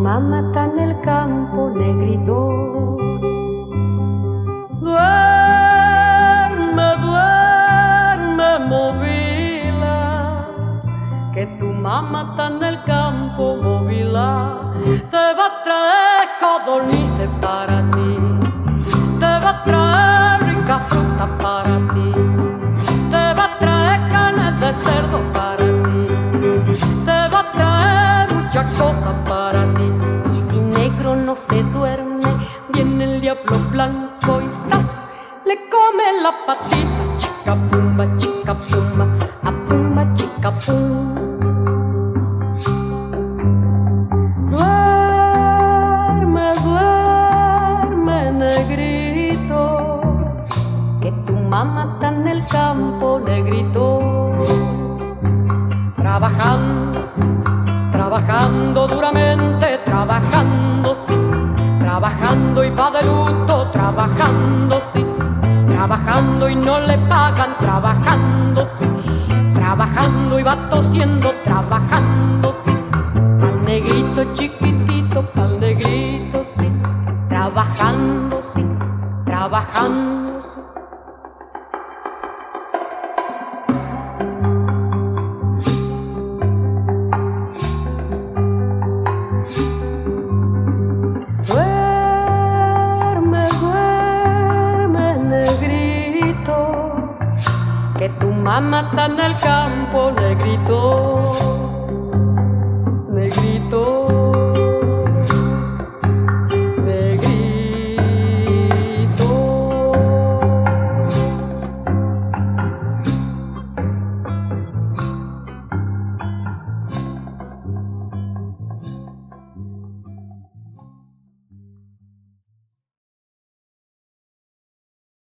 mamá está en el campo, negrito. Duerme, duerme, movila, que tu mamá está en el campo, movila. Te va a traer codornices para ti, te va a traer rica fruta para ti, te va a traer carne de cerdo para ti, te va a traer muchas cosas para ti. Y si negro no se duerme, viene el diablo blanco y ¡zas! Le come la patita, chica pumba, a pumba, chica pum. Duerme, duerme, negrito, que tu mamá está en el campo, negrito. Trabajando, trabajando duramente, trabajando sí, trabajando y va de luto, trabajando sí, trabajando y no le pagan, trabajando sí, trabajando y va tosiendo, trabajando sí, pa'l negrito chiquitito, pa'l negrito sí, trabajando sí, trabajando sí. Que tu mamá está en el campo, negrito.